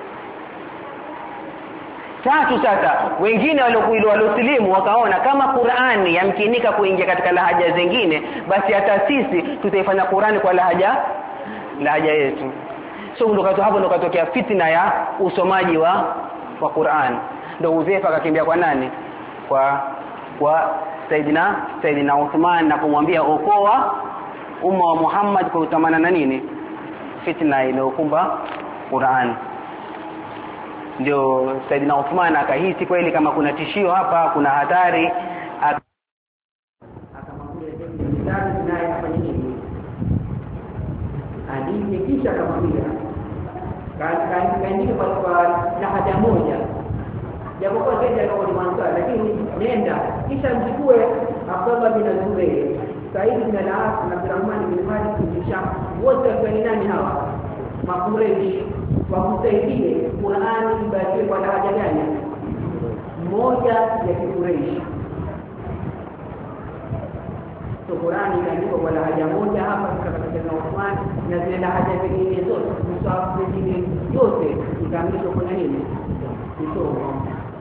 Tatu sasa wengine waliokuwa waliosilimu wakaona kama Qur'ani yamkinika kuingia katika lahaja zingine, basi hata sisi tutaifanya Qur'ani kwa lahaja lahaja yetu. So ndo hapo ndo katokea fitna ya usomaji wa wa Qur'an. Ndio Uzaifa akakimbia kwa nani? Kwa kwa Saidina Saidina Uthman na kumwambia okoa umma wa Muhammad kwa kutamana na nini fitna iliyokumba Qur'an. Ndio Saidina Uthman akahisi kweli kama kuna tishio hapa, kuna hatari, akamwambia Zaid naye afanye nini, hadithi kisha akamwambia kaandika kwa lahaja moja, japokuwa Zaid alikuwa ni mwanzo, lakini nenda kisha mchukue Abdullah bin Zubayr, Said bin al-As na Abdurrahman bin Malik bin Hisham, wote ni nani hawa? Makureishi, wakusaidie Qur'ani ibadilike kwa lahaja gani? Moja ya Kikureishi. So Qur'ani ikaandikwa kwa lahaja moja hapa katika Uthman, na zile lahaja zingine zote msahafu zingine yote ikaamrishwa kwa nini? Kusoma.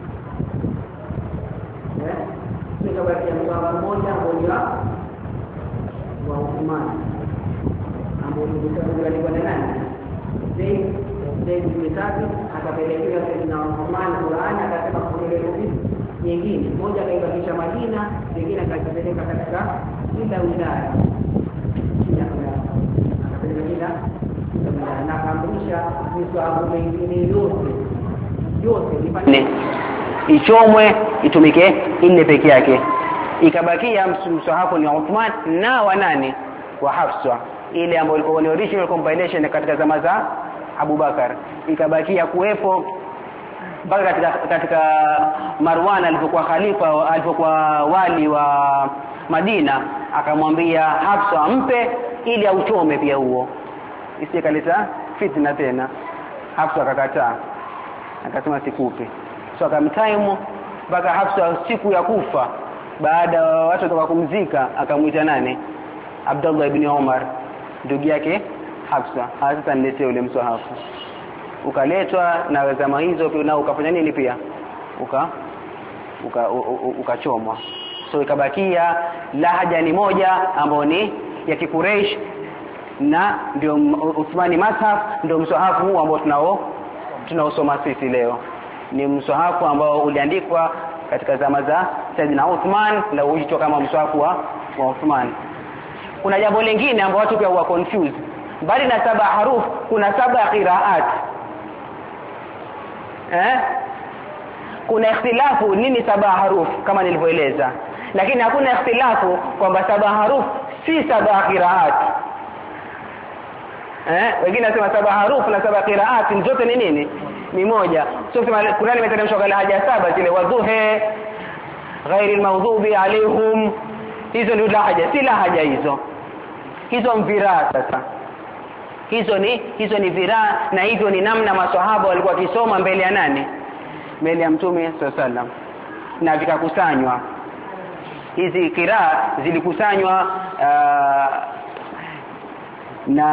Eh? Sio kwa msahafu mmoja moja wa Uthman. Ambao ulikuwa ni nani? Zaid Zaid bin Thabit akapelekewa Saidina Uthman Qur'ani, akasema kuelekea nyingine moja kaibakisha Madina, nyingine akapeleka katika kila wilaya, kila wilaya akapeleka kila wilaya, na akaamrisha miswahafu mingine yote yote ifanye ichomwe itumike ile peke yake. Ikabakia mswahafu ni wa Uthman na wa nani? Wa Hafsa, ile ambayo ilikuwa ni original compilation katika zama za Abu Bakar. Ikabakia kuwepo mpaka katika katika Marwan alipokuwa khalifa, alipokuwa wali wa Madina, akamwambia Hafsa ampe ili auchome pia huo, isikaleta fitna tena. Hafsa akakataa, akasema sikupe. So akamtaimu mpaka Hafsa siku ya kufa, baada watu kutoka kumzika, akamuita nani? Abdullah ibn Umar, ndugu yake Hafsa, hasa niletee ule mswahafu. Ukaletwa na zama hizo pia, na ukafanya nini pia? Uka ukachomwa. Uka so ikabakia lahaja ni moja ambayo ni ya Kikureish, na ndio Uthmani Mashaf, ndio mswahafu huu ambao tunao tunaosoma sisi leo. Ni mswahafu ambao uliandikwa katika zama za Saidina Uthman, na huitwa kama mswahafu wa, wa Uthman. Kuna jambo lingine ambalo watu pia wa confuse, bali na saba haruf kuna saba qiraat. Eh? Kuna ikhtilafu nini saba haruf kama nilivyoeleza, lakini hakuna ikhtilafu kwamba saba haruf si saba qiraat. Eh? Wengine wanasema saba haruf na saba qiraat zote ni nini? Ni moja. Sio kama Qur'ani imeteremshwa kwa lahaja saba zile, wadhuhe ghairi almaghdubi alaihim, hizo ni lahaja, si lahaja hizo. Hizo mviraa sasa. Hizo ni hizo ni viraa, na hivyo ni namna maswahaba walikuwa wakisoma mbele ya nani? Mbele ya Mtume sallallahu alaihi wasallam, na vikakusanywa hizi kiraa, zilikusanywa uh, na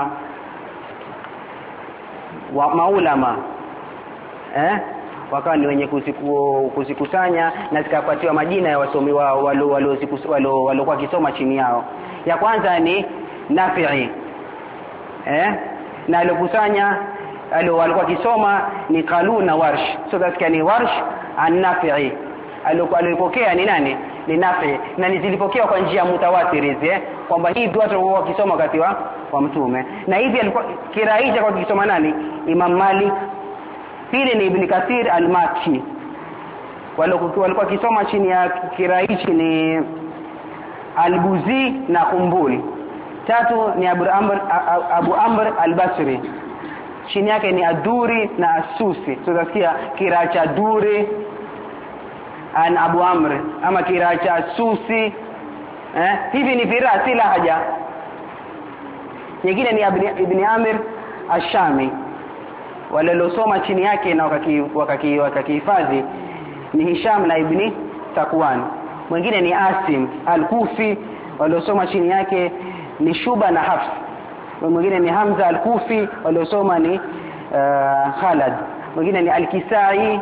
wa maulama eh wakawa ni wenye kuzikusanya, na zikapatiwa majina ya wasomi wao walio waliokuwa kisoma chini yao. Ya kwanza ni Nafi'i, eh na alikusanya alio walikuwa kisoma ni Qalun na Warsh. So that's ni Warsh an-Nafi'i, alipokea ni nani? Ni Nafi', na nilipokea kwa njia mutawatir hizi, eh kwamba hivi watu walikuwa wakisoma wakati wa, wa Mtume. Na hivi alikuwa kiraisha kwa kisoma nani? Imam Malik. Pili ni Ibn Kathir al-Makki, walikuwa walikuwa kisoma chini ya kiraishi ni Al-Buzi na Qumbul. Tatu ni Abu Amr Abu Amr al-Basri, chini yake ni Aduri na Asusi. So utasikia kiraa cha Duri an Abu Amr ama kiraa cha Asusi, eh hivi ni viraa, si lahaja. Nyingine ni Ibn Amir Ash-Shami, wale losoma chini yake na wakaki wakaki wakakihifadhi ni Hisham na Ibn Takwan. Mwingine ni Asim al-Kufi, waliosoma chini yake ni Shuba na Hafs. Mwingine ni Hamza al-Kufi, waliosoma ni uh, Khalad. Mwingine ni al-Kisai,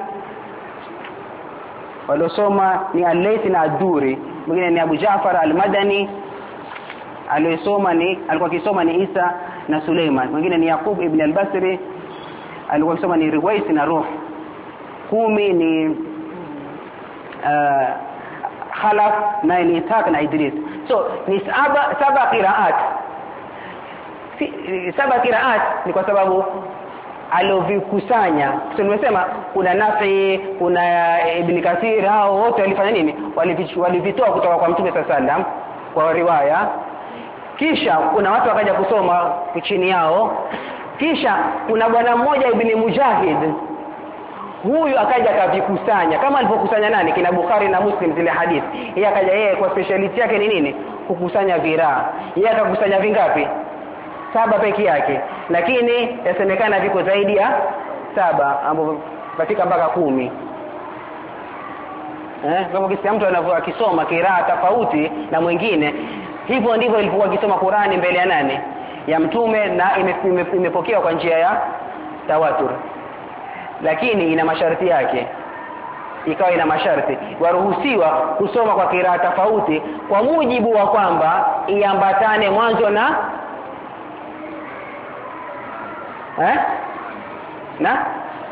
waliosoma ni al-Layth na ad-Duri. Mwingine ni Abu Ja'far al-Madani, aliyosoma ni alikuwa kisoma ni Isa na Suleiman. Mwingine ni Yaqub ibn al-Basri, alikuwa kisoma ni Ruwais na Ruh. Kumi ni uh, Khalaf na ni Ishaq na Idris. So ni saba saba qiraat. Si, saba qiraat ni kwa sababu alovikusanya. So nimesema kuna Nafi, kuna Ibn Kathir, hao wote walifanya nini? Walivitoa kutoka kwa Mtume sallallahu alaihi wasallam kwa riwaya. Kisha kuna watu wakaja kusoma chini yao. Kisha kuna bwana mmoja Ibn Mujahid, huyu akaja akavikusanya kama alipokusanya nani kina Bukhari na Muslim zile hadithi. Yeye akaja yeye kwa speciality yake ni nini? Kukusanya viraa. Yeye akakusanya vingapi? Saba peke yake, lakini yasemekana viko zaidi ya saba ambapo katika mpaka kumi. Eh, kama kisa mtu anavyoakisoma kiraa tofauti na mwingine, hivyo ndivyo ilikuwa akisoma Qur'ani mbele ya nane ya Mtume, na imepokewa kwa njia ya tawatur, lakini ina masharti yake. Ikawa ina masharti, waruhusiwa kusoma kwa kiraa tofauti kwa mujibu wa kwamba iambatane mwanzo na eh na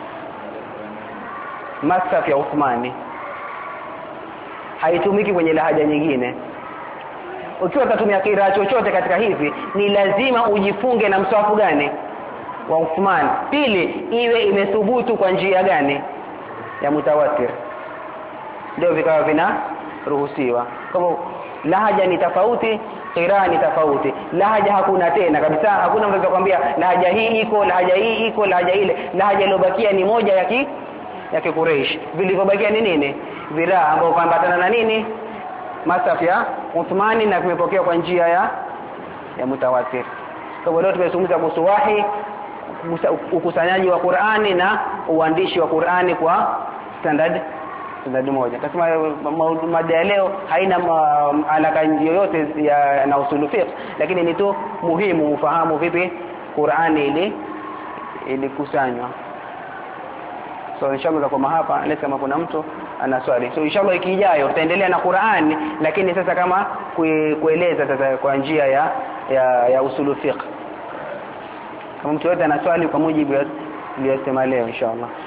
masaf ya Uthmani, haitumiki kwenye lahaja nyingine. Ukiwa utatumia kiraa chochote katika hivi, ni lazima ujifunge na mswafu gani wa Uthman. Pili, iwe imethubutu kwa njia gani ya mutawatir, ndio vikawa vina ruhusiwa. Kwa hivyo lahaja ni tofauti, qiraa ni tofauti. Lahaja hakuna tena kabisa, hakuna mtu atakwambia lahaja hii iko, lahaja hii iko, lahaja ile. Lahaja iliyobakia ni moja ya ki ya Quraysh. Vilivyobakia ni nini? Viraa ambao kuambatana na nini? Masaf ya Uthmani, na kumepokea kwa njia ya ya mutawatir. Kwa hivyo leo tumezungumza kuhusu wahi, ukusanyaji wa Qur'ani na uandishi wa Qur'ani kwa standard standard moja. Kasema mada ya leo haina alaka yoyote ya na usulu fiqh, lakini ni tu muhimu ufahamu vipi Qur'ani ili ilikusanywa. So inshallah kama hapa leo kama kuna mtu ana swali. So inshallah ikijayo tutaendelea na Qur'ani, lakini sasa kama kueleza sasa kwa njia ya ya, ya usulu fiqh. Kama mtu yote ana swali kwa mujibu ya leo inshallah.